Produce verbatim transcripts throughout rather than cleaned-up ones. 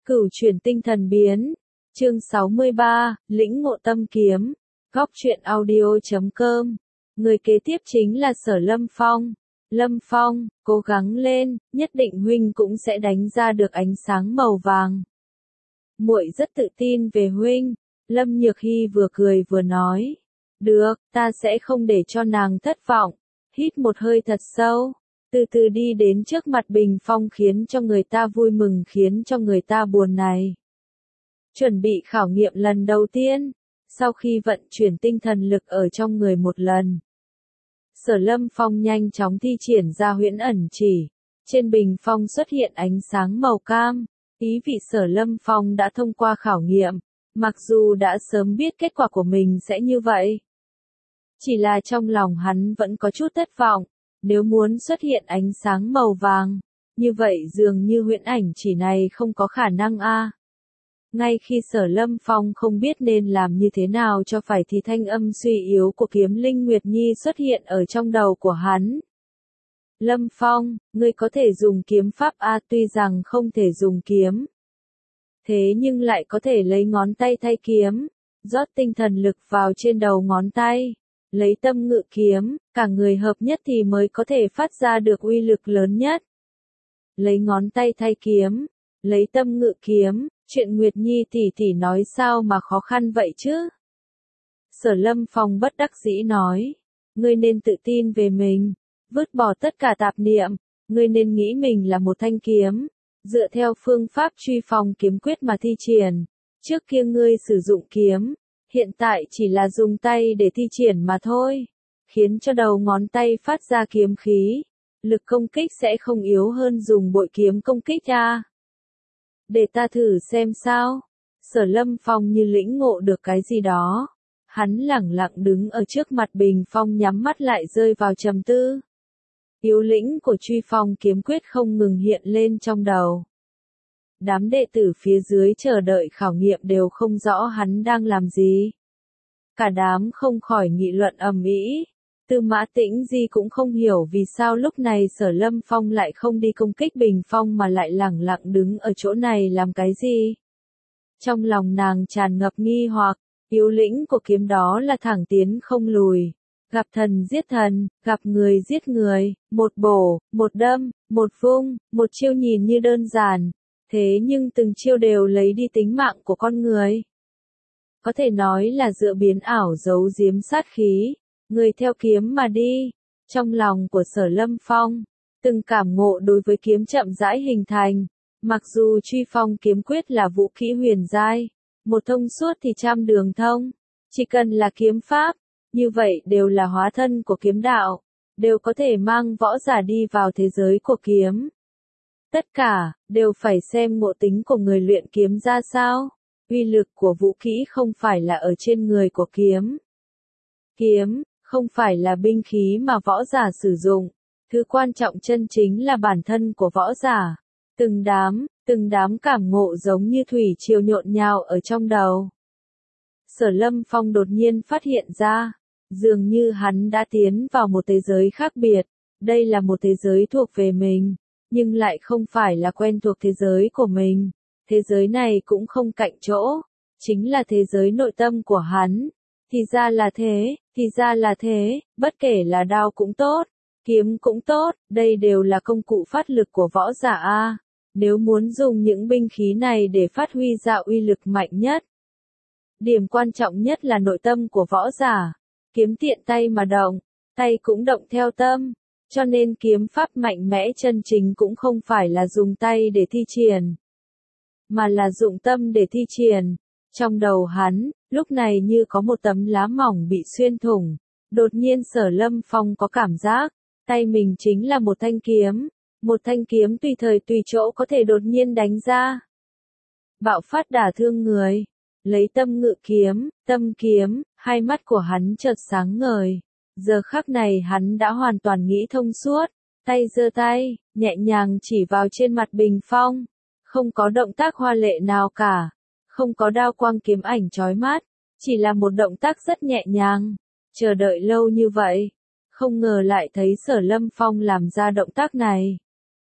Cửu chuyển tinh thần biến. Chương sáu mươi ba, lĩnh ngộ tâm kiếm. Góc truyện audio chấm com. Người kế tiếp chính là Sở Lâm Phong. Lâm Phong, cố gắng lên, nhất định huynh cũng sẽ đánh ra được ánh sáng màu vàng. Muội rất tự tin về huynh. Lâm Nhược Hy vừa cười vừa nói. Được, ta sẽ không để cho nàng thất vọng. Hít một hơi thật sâu. Từ từ đi đến trước mặt bình phong khiến cho người ta vui mừng khiến cho người ta buồn này. Chuẩn bị khảo nghiệm lần đầu tiên. Sau khi vận chuyển tinh thần lực ở trong người một lần. Sở Lâm Phong nhanh chóng thi triển ra huyễn ẩn chỉ. Trên bình phong xuất hiện ánh sáng màu cam. Ý vị Sở Lâm Phong đã thông qua khảo nghiệm. Mặc dù đã sớm biết kết quả của mình sẽ như vậy. Chỉ là trong lòng hắn vẫn có chút thất vọng. Nếu muốn xuất hiện ánh sáng màu vàng, như vậy dường như huyễn ảnh chỉ này không có khả năng a. Ngay khi Sở Lâm Phong không biết nên làm như thế nào cho phải thì thanh âm suy yếu của Kiếm Linh Nguyệt Nhi xuất hiện ở trong đầu của hắn. Lâm Phong, ngươi có thể dùng kiếm pháp a, tuy rằng không thể dùng kiếm. Thế nhưng lại có thể lấy ngón tay thay kiếm, rót tinh thần lực vào trên đầu ngón tay. Lấy tâm ngự kiếm, cả người hợp nhất thì mới có thể phát ra được uy lực lớn nhất. Lấy ngón tay thay kiếm, lấy tâm ngự kiếm, chuyện Nguyệt Nhi tỷ tỷ nói sao mà khó khăn vậy chứ? Sở Lâm Phong bất đắc dĩ nói, ngươi nên tự tin về mình, vứt bỏ tất cả tạp niệm, ngươi nên nghĩ mình là một thanh kiếm, dựa theo phương pháp truy phong kiếm quyết mà thi triển. Trước kia ngươi sử dụng kiếm. Hiện tại chỉ là dùng tay để thi triển mà thôi, khiến cho đầu ngón tay phát ra kiếm khí, lực công kích sẽ không yếu hơn dùng bội kiếm công kích à. Để ta thử xem sao. Sở Lâm Phong như lĩnh ngộ được cái gì đó. Hắn lẳng lặng đứng ở trước mặt bình phong nhắm mắt lại rơi vào trầm tư. Yếu lĩnh của truy phong kiếm quyết không ngừng hiện lên trong đầu. Đám đệ tử phía dưới chờ đợi khảo nghiệm đều không rõ hắn đang làm gì. Cả đám không khỏi nghị luận ầm ĩ. Tư Mã Tĩnh Di cũng không hiểu vì sao lúc này Sở Lâm Phong lại không đi công kích bình phong mà lại lẳng lặng đứng ở chỗ này làm cái gì. Trong lòng nàng tràn ngập nghi hoặc, yếu lĩnh của kiếm đó là thẳng tiến không lùi. Gặp thần giết thần, gặp người giết người, một bổ, một đâm, một vung, một chiêu nhìn như đơn giản. Thế nhưng từng chiêu đều lấy đi tính mạng của con người. Có thể nói là dựa biến ảo giấu giếm sát khí, người theo kiếm mà đi. Trong lòng của Sở Lâm Phong, từng cảm ngộ đối với kiếm chậm rãi hình thành. Mặc dù truy phong kiếm quyết là vũ khí huyền giai, một thông suốt thì trăm đường thông. Chỉ cần là kiếm pháp, như vậy đều là hóa thân của kiếm đạo, đều có thể mang võ giả đi vào thế giới của kiếm. Tất cả, đều phải xem ngộ tính của người luyện kiếm ra sao. Uy lực của vũ khí không phải là ở trên người của kiếm. Kiếm, không phải là binh khí mà võ giả sử dụng. Thứ quan trọng chân chính là bản thân của võ giả. Từng đám, từng đám cảm ngộ giống như thủy triều nhộn nhào ở trong đầu. Sở Lâm Phong đột nhiên phát hiện ra, dường như hắn đã tiến vào một thế giới khác biệt. Đây là một thế giới thuộc về mình. Nhưng lại không phải là quen thuộc thế giới của mình. Thế giới này cũng không cạnh chỗ, chính là thế giới nội tâm của hắn. Thì ra là thế, thì ra là thế, bất kể là đao cũng tốt, kiếm cũng tốt, đây đều là công cụ phát lực của võ giả a. Nếu muốn dùng những binh khí này để phát huy ra uy lực mạnh nhất. Điểm quan trọng nhất là nội tâm của võ giả. Kiếm tiện tay mà động, tay cũng động theo tâm. Cho nên kiếm pháp mạnh mẽ chân chính cũng không phải là dùng tay để thi triển, mà là dụng tâm để thi triển. Trong đầu hắn, lúc này như có một tấm lá mỏng bị xuyên thủng. Đột nhiên Sở Lâm Phong có cảm giác, tay mình chính là một thanh kiếm. Một thanh kiếm tùy thời tùy chỗ có thể đột nhiên đánh ra. Bạo phát đả thương người. Lấy tâm ngự kiếm, tâm kiếm, hai mắt của hắn chợt sáng ngời. Giờ khắc này hắn đã hoàn toàn nghĩ thông suốt, tay giơ tay, nhẹ nhàng chỉ vào trên mặt bình phong, không có động tác hoa lệ nào cả, không có đao quang kiếm ảnh chói mắt, chỉ là một động tác rất nhẹ nhàng. Chờ đợi lâu như vậy, không ngờ lại thấy Sở Lâm Phong làm ra động tác này.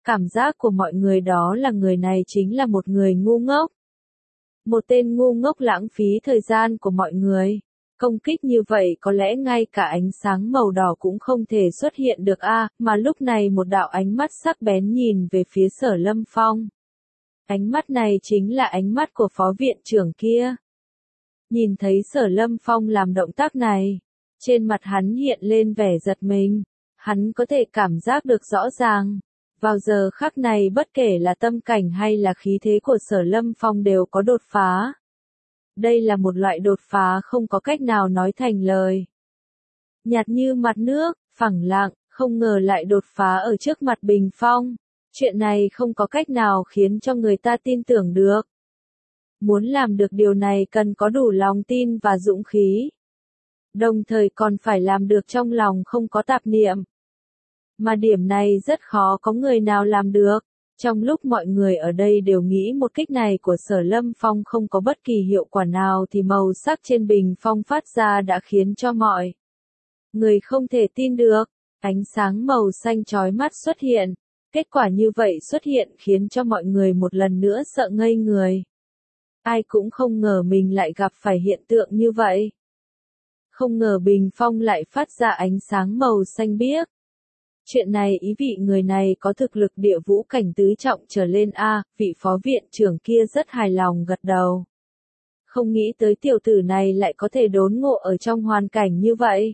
Cảm giác của mọi người đó là người này chính là một người ngu ngốc. Một tên ngu ngốc lãng phí thời gian của mọi người. Công kích như vậy có lẽ ngay cả ánh sáng màu đỏ cũng không thể xuất hiện được a, à, mà lúc này một đạo ánh mắt sắc bén nhìn về phía Sở Lâm Phong. Ánh mắt này chính là ánh mắt của phó viện trưởng kia. Nhìn thấy Sở Lâm Phong làm động tác này, trên mặt hắn hiện lên vẻ giật mình, hắn có thể cảm giác được rõ ràng. Vào giờ khắc này bất kể là tâm cảnh hay là khí thế của Sở Lâm Phong đều có đột phá. Đây là một loại đột phá không có cách nào nói thành lời. Nhạt như mặt nước, phẳng lặng, không ngờ lại đột phá ở trước mặt Bình Phong. Chuyện này không có cách nào khiến cho người ta tin tưởng được. Muốn làm được điều này cần có đủ lòng tin và dũng khí. Đồng thời còn phải làm được trong lòng không có tạp niệm. Mà điểm này rất khó có người nào làm được. Trong lúc mọi người ở đây đều nghĩ một kích này của Sở Lâm Phong không có bất kỳ hiệu quả nào thì màu sắc trên bình phong phát ra đã khiến cho mọi người không thể tin được. Ánh sáng màu xanh chói mắt xuất hiện. Kết quả như vậy xuất hiện khiến cho mọi người một lần nữa sợ ngây người. Ai cũng không ngờ mình lại gặp phải hiện tượng như vậy. Không ngờ bình phong lại phát ra ánh sáng màu xanh biếc. Chuyện này ý vị người này có thực lực địa vũ cảnh tứ trọng trở lên a, vị phó viện trưởng kia rất hài lòng gật đầu. Không nghĩ tới tiểu tử này lại có thể đốn ngộ ở trong hoàn cảnh như vậy.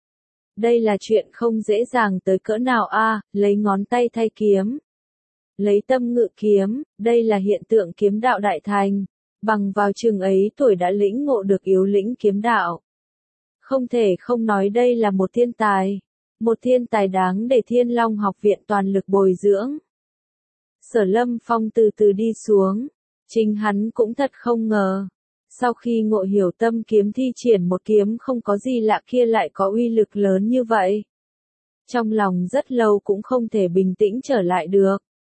Đây là chuyện không dễ dàng tới cỡ nào a, lấy ngón tay thay kiếm. Lấy tâm ngự kiếm, đây là hiện tượng kiếm đạo đại thành. Bằng vào chừng ấy tuổi đã lĩnh ngộ được yếu lĩnh kiếm đạo. Không thể không nói đây là một thiên tài. Một thiên tài đáng để Thiên Long học viện toàn lực bồi dưỡng. Sở Lâm Phong từ từ đi xuống. Chính hắn cũng thật không ngờ. Sau khi ngộ hiểu tâm kiếm thi triển một kiếm không có gì lạ kia lại có uy lực lớn như vậy. Trong lòng rất lâu cũng không thể bình tĩnh trở lại được.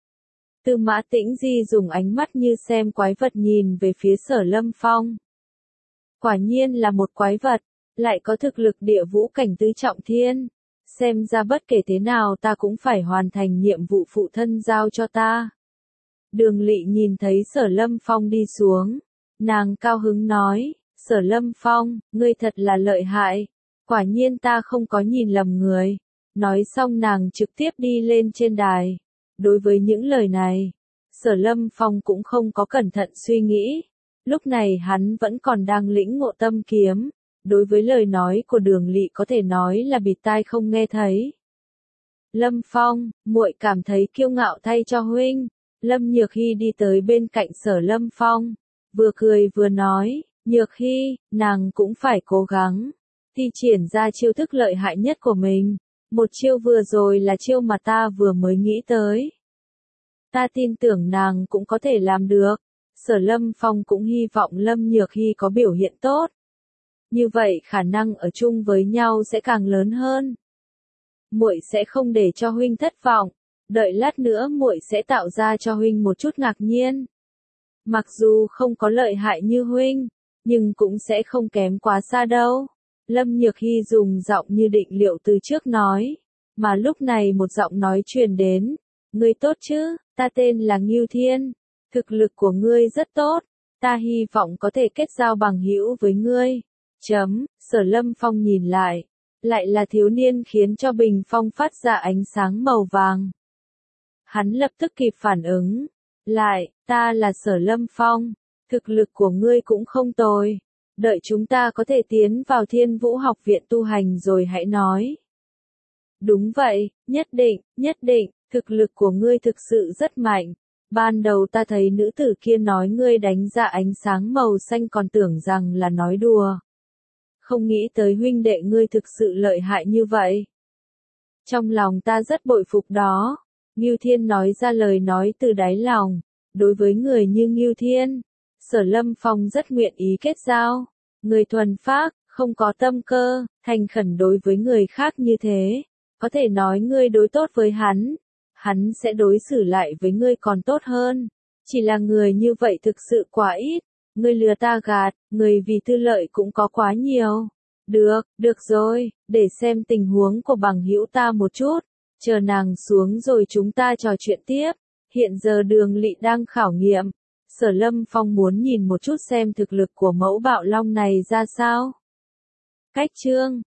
Tư Mã Tĩnh Di dùng ánh mắt như xem quái vật nhìn về phía Sở Lâm Phong. Quả nhiên là một quái vật, lại có thực lực địa vũ cảnh tứ trọng thiên. Xem ra bất kể thế nào ta cũng phải hoàn thành nhiệm vụ phụ thân giao cho ta. Đường Lị nhìn thấy Sở Lâm Phong đi xuống. Nàng cao hứng nói, Sở Lâm Phong, ngươi thật là lợi hại. Quả nhiên ta không có nhìn lầm người. Nói xong nàng trực tiếp đi lên trên đài. Đối với những lời này, Sở Lâm Phong cũng không có cẩn thận suy nghĩ. Lúc này hắn vẫn còn đang lĩnh ngộ tâm kiếm. Đối với lời nói của Đường Lị có thể nói là bịt tai không nghe thấy. Lâm Phong, muội cảm thấy kiêu ngạo thay cho huynh. Lâm Nhược Hy đi tới bên cạnh Sở Lâm Phong, vừa cười vừa nói, Nhược Hy, nàng cũng phải cố gắng, thi triển ra chiêu thức lợi hại nhất của mình. Một chiêu vừa rồi là chiêu mà ta vừa mới nghĩ tới. Ta tin tưởng nàng cũng có thể làm được. Sở Lâm Phong cũng hy vọng Lâm Nhược Hy có biểu hiện tốt. Như vậy khả năng ở chung với nhau sẽ càng lớn hơn. Muội sẽ không để cho huynh thất vọng, đợi lát nữa muội sẽ tạo ra cho huynh một chút ngạc nhiên. Mặc dù không có lợi hại như huynh, nhưng cũng sẽ không kém quá xa đâu. Lâm Nhược Hy dùng giọng như định liệu từ trước nói, mà lúc này một giọng nói truyền đến, ngươi tốt chứ, ta tên là Ngưu Thiên, thực lực của ngươi rất tốt, ta hy vọng có thể kết giao bằng hữu với ngươi. Chấm, Sở Lâm Phong nhìn lại, lại là thiếu niên khiến cho bình phong phát ra ánh sáng màu vàng. Hắn lập tức kịp phản ứng, lại, ta là Sở Lâm Phong, thực lực của ngươi cũng không tồi, đợi chúng ta có thể tiến vào Thiên Vũ học viện tu hành rồi hãy nói. Đúng vậy, nhất định, nhất định, thực lực của ngươi thực sự rất mạnh. Ban đầu ta thấy nữ tử kia nói ngươi đánh ra ánh sáng màu xanh còn tưởng rằng là nói đùa. Không nghĩ tới huynh đệ ngươi thực sự lợi hại như vậy. Trong lòng ta rất bội phục đó. Ngưu Thiên nói ra lời nói từ đáy lòng. Đối với người như Ngưu Thiên, Sở Lâm Phong rất nguyện ý kết giao. Người thuần phác, không có tâm cơ, thành khẩn đối với người khác như thế. Có thể nói ngươi đối tốt với hắn, hắn sẽ đối xử lại với ngươi còn tốt hơn. Chỉ là người như vậy thực sự quá ít. Ngươi lừa ta gạt, người vì tư lợi cũng có quá nhiều. Được, được rồi, để xem tình huống của bằng hữu ta một chút. chờ nàng xuống rồi chúng ta trò chuyện tiếp. Hiện giờ Đường Lỵ đang khảo nghiệm. Sở Lâm Phong muốn nhìn một chút xem thực lực của mẫu bạo long này ra sao. Cách chương